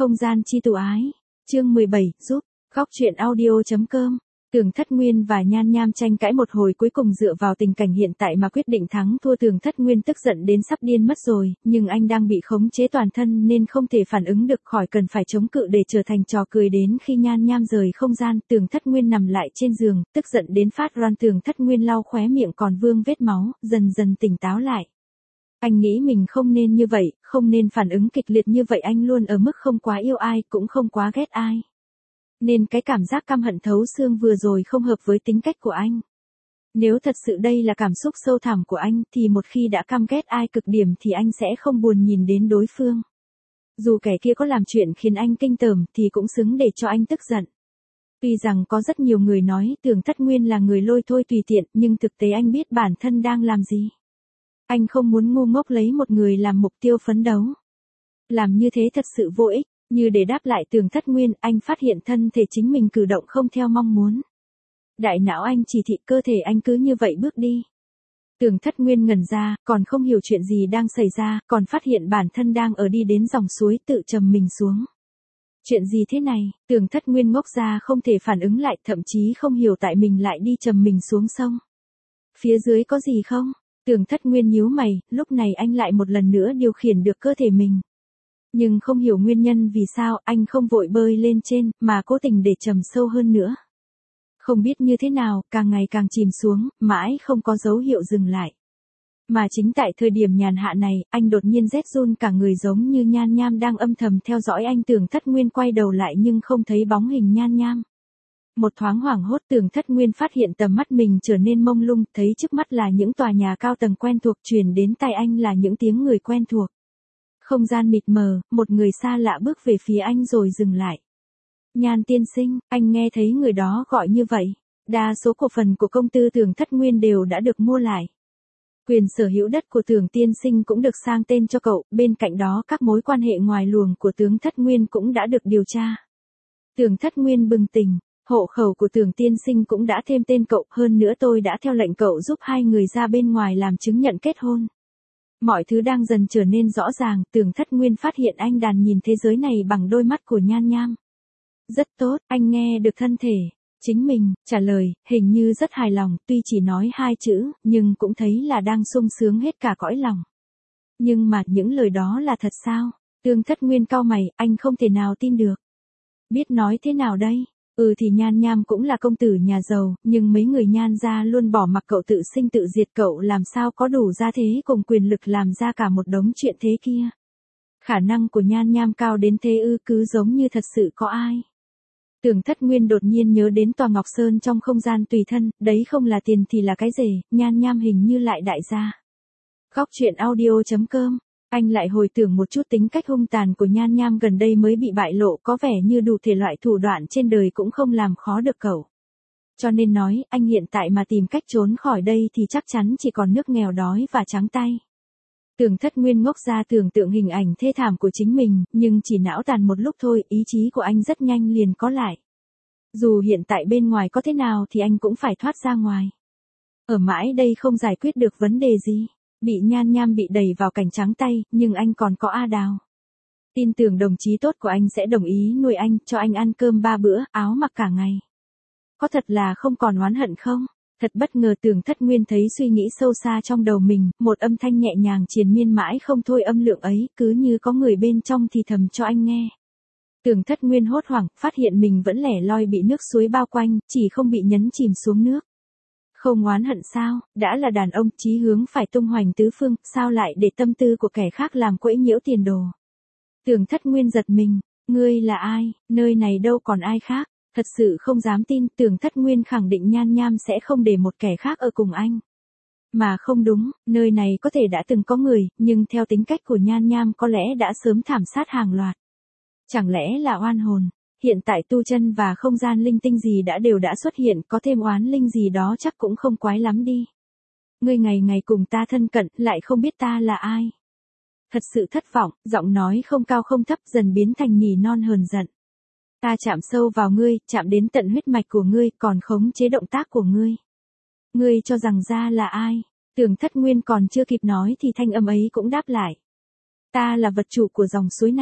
Không gian chi tụ ái. Chương 17, giúp. Góc truyện audio.com. Tưởng Thất Nguyên và Nhan Nham tranh cãi một hồi, cuối cùng dựa vào tình cảnh hiện tại mà quyết định thắng thua. Tưởng Thất Nguyên tức giận đến sắp điên mất rồi, nhưng anh đang bị khống chế toàn thân nên không thể phản ứng được, khỏi cần phải chống cự để trở thành trò cười. Đến khi Nhan Nham rời không gian, Tưởng Thất Nguyên nằm lại trên giường, tức giận đến phát ran. Tưởng Thất Nguyên lau khóe miệng còn vương vết máu, dần dần tỉnh táo lại. Anh nghĩ mình không nên như vậy, không nên phản ứng kịch liệt như vậy. Anh luôn ở mức không quá yêu ai, cũng không quá ghét ai. Nên cái cảm giác căm hận thấu xương vừa rồi không hợp với tính cách của anh. Nếu thật sự đây là cảm xúc sâu thẳm của anh, thì một khi đã căm ghét ai cực điểm thì anh sẽ không buồn nhìn đến đối phương. Dù kẻ kia có làm chuyện khiến anh kinh tởm thì cũng xứng để cho anh tức giận. Tuy rằng có rất nhiều người nói Tưởng Thất Nguyên là người lôi thôi tùy tiện, nhưng thực tế anh biết bản thân đang làm gì. Anh không muốn ngu ngốc lấy một người làm mục tiêu phấn đấu. Làm như thế thật sự vô ích. Như để đáp lại Tưởng Thất Nguyên, anh phát hiện thân thể chính mình cử động không theo mong muốn. Đại não anh chỉ thị, cơ thể anh cứ như vậy bước đi. Tưởng Thất Nguyên ngẩn ra, còn không hiểu chuyện gì đang xảy ra, còn phát hiện bản thân đang ở đi đến dòng suối, tự trầm mình xuống. Chuyện gì thế này? Tưởng Thất Nguyên ngốc ra không thể phản ứng lại, thậm chí không hiểu tại mình lại đi trầm mình xuống sông. Phía dưới có gì không? Tưởng Thất Nguyên nhíu mày, lúc này anh lại một lần nữa điều khiển được cơ thể mình. Nhưng không hiểu nguyên nhân vì sao anh không vội bơi lên trên, mà cố tình để trầm sâu hơn nữa. Không biết như thế nào, càng ngày càng chìm xuống, mãi không có dấu hiệu dừng lại. Mà chính tại thời điểm nhàn hạ này, anh đột nhiên rét run cả người, giống như Nhan Nham đang âm thầm theo dõi anh. Tưởng Thất Nguyên quay đầu lại nhưng không thấy bóng hình Nhan Nham. Một thoáng hoảng hốt, Tưởng Thất Nguyên phát hiện tầm mắt mình trở nên mông lung, thấy trước mắt là những tòa nhà cao tầng quen thuộc, truyền đến tai anh là những tiếng người quen thuộc. Không gian mịt mờ, một người xa lạ bước về phía anh rồi dừng lại. Nhan tiên sinh, anh nghe thấy người đó gọi như vậy. Đa số cổ phần của công ty Tưởng Thất Nguyên đều đã được mua lại. Quyền sở hữu đất của Tưởng tiên sinh cũng được sang tên cho cậu, bên cạnh đó các mối quan hệ ngoài luồng của Tưởng Thất Nguyên cũng đã được điều tra. Tưởng Thất Nguyên bừng tỉnh, hộ khẩu của Tưởng tiên sinh cũng đã thêm tên cậu, hơn nữa tôi đã theo lệnh cậu giúp hai người ra bên ngoài làm chứng nhận kết hôn. Mọi thứ đang dần trở nên rõ ràng. Tưởng Thất Nguyên phát hiện anh đàn nhìn thế giới này bằng đôi mắt của Nhan Nham. Rất tốt, anh nghe được thân thể chính mình trả lời, hình như rất hài lòng, tuy chỉ nói hai chữ, nhưng cũng thấy là đang sung sướng hết cả cõi lòng. Nhưng mà những lời đó là thật sao? Tưởng Thất Nguyên cau mày, anh không thể nào tin được. Biết nói thế nào đây? Thì Nhan Nham cũng là công tử nhà giàu, nhưng mấy người Nhan gia luôn bỏ mặc cậu tự sinh tự diệt, cậu làm sao có đủ gia thế cùng quyền lực làm ra cả một đống chuyện thế kia. Khả năng của Nhan Nham cao đến thế ư? Cứ giống như thật sự có ai. Tưởng Thất Nguyên đột nhiên nhớ đến tòa Ngọc Sơn trong không gian tùy thân, đấy không là tiền thì là cái gì? Nhan Nham hình như lại đại gia. Góc truyện audio.com. Anh lại hồi tưởng một chút tính cách hung tàn của Nhan Nham gần đây mới bị bại lộ, có vẻ như đủ thể loại thủ đoạn trên đời cũng không làm khó được cậu. Cho nên nói, anh hiện tại mà tìm cách trốn khỏi đây thì chắc chắn chỉ còn nước nghèo đói và trắng tay. Tưởng Thất Nguyên ngốc ra tưởng tượng hình ảnh thê thảm của chính mình, nhưng chỉ não tàn một lúc thôi, ý chí của anh rất nhanh liền có lại. Dù hiện tại bên ngoài có thế nào thì anh cũng phải thoát ra ngoài. Ở mãi đây không giải quyết được vấn đề gì. Bị Nhan Nham bị đẩy vào cảnh trắng tay, nhưng anh còn có A Đào. Tin tưởng đồng chí tốt của anh sẽ đồng ý nuôi anh, cho anh ăn cơm 3 bữa, áo mặc cả ngày. Có thật là không còn oán hận không? Thật bất ngờ. Tưởng Thất Nguyên thấy suy nghĩ sâu xa trong đầu mình, một âm thanh nhẹ nhàng triền miên mãi không thôi, âm lượng ấy cứ như có người bên trong thì thầm cho anh nghe. Tưởng Thất Nguyên hốt hoảng, phát hiện mình vẫn lẻ loi bị nước suối bao quanh, chỉ không bị nhấn chìm xuống nước. Không oán hận sao? Đã là đàn ông, chí hướng phải tung hoành tứ phương, sao lại để tâm tư của kẻ khác làm quẫy nhiễu tiền đồ? Tưởng Thất Nguyên giật mình, ngươi là ai? Nơi này đâu còn ai khác? Thật sự không dám tin. Tưởng Thất Nguyên khẳng định Nhan Nham sẽ không để một kẻ khác ở cùng anh. Mà không đúng, nơi này có thể đã từng có người, nhưng theo tính cách của Nhan Nham có lẽ đã sớm thảm sát hàng loạt. Chẳng lẽ là oan hồn? Hiện tại tu chân và không gian linh tinh gì đều đã xuất hiện, có thêm oán linh gì đó chắc cũng không quái lắm đi. Ngươi ngày ngày cùng ta thân cận, lại không biết ta là ai. Thật sự thất vọng, giọng nói không cao không thấp dần biến thành nỉ non hờn giận. Ta chạm sâu vào ngươi, chạm đến tận huyết mạch của ngươi, còn khống chế động tác của ngươi. Ngươi cho rằng ra là ai? Tưởng Thất Nguyên còn chưa kịp nói thì thanh âm ấy cũng đáp lại. Ta là vật chủ của dòng suối này.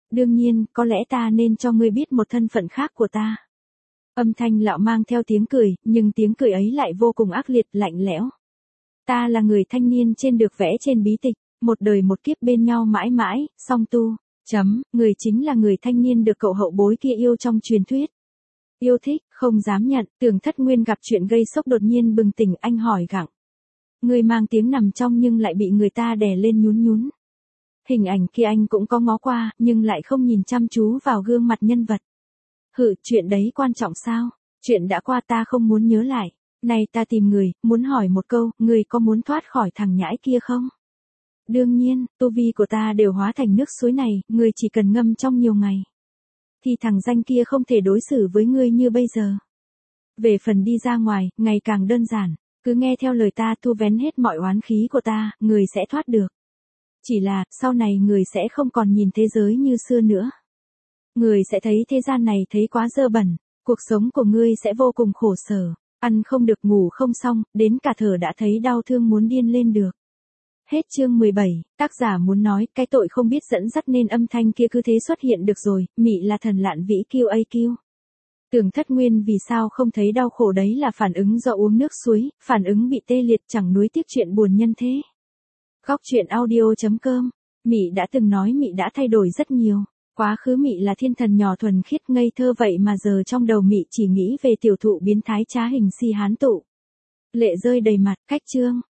Đương nhiên, có lẽ ta nên cho ngươi biết một thân phận khác của ta. Âm thanh lão mang theo tiếng cười, nhưng tiếng cười ấy lại vô cùng ác liệt, lạnh lẽo. Ta là người thanh niên trên được vẽ trên bí tịch, một đời một kiếp bên nhau mãi mãi, song tu. Người chính là người thanh niên được cậu hậu bối kia yêu trong truyền thuyết. Yêu thích, không dám nhận, Tưởng Thất Nguyên gặp chuyện gây sốc đột nhiên bừng tỉnh, anh hỏi gặng. Người mang tiếng nằm trong nhưng lại bị người ta đè lên nhún nhún. Hình ảnh kia anh cũng có ngó qua, nhưng lại không nhìn chăm chú vào gương mặt nhân vật. Chuyện đấy quan trọng sao? Chuyện đã qua ta không muốn nhớ lại. Này ta tìm người, muốn hỏi một câu, người có muốn thoát khỏi thằng nhãi kia không? Đương nhiên, tu vi của ta đều hóa thành nước suối này, người chỉ cần ngâm trong nhiều ngày. Thì thằng danh kia không thể đối xử với ngươi như bây giờ. Về phần đi ra ngoài, ngày càng đơn giản, cứ nghe theo lời ta thu vén hết mọi oán khí của ta, người sẽ thoát được. Chỉ là, sau này người sẽ không còn nhìn thế giới như xưa nữa. Người sẽ thấy thế gian này thấy quá dơ bẩn, cuộc sống của ngươi sẽ vô cùng khổ sở, ăn không được ngủ không xong, đến cả thở đã thấy đau thương muốn điên lên được. Hết chương 17, tác giả muốn nói, cái tội không biết dẫn dắt nên âm thanh kia cứ thế xuất hiện được rồi, mị là thần lạn vĩ QAQ. Tưởng Thất Nguyên vì sao không thấy đau khổ đấy là phản ứng do uống nước suối, phản ứng bị tê liệt chẳng nuối tiếc chuyện buồn nhân thế. Góc truyện audio.com, Mị đã từng nói Mị đã thay đổi rất nhiều. Quá khứ Mị là thiên thần nhỏ thuần khiết ngây thơ vậy mà giờ trong đầu Mị chỉ nghĩ về tiểu thụ biến thái trá hình si hán tụ. Lệ rơi đầy mặt, cách chương.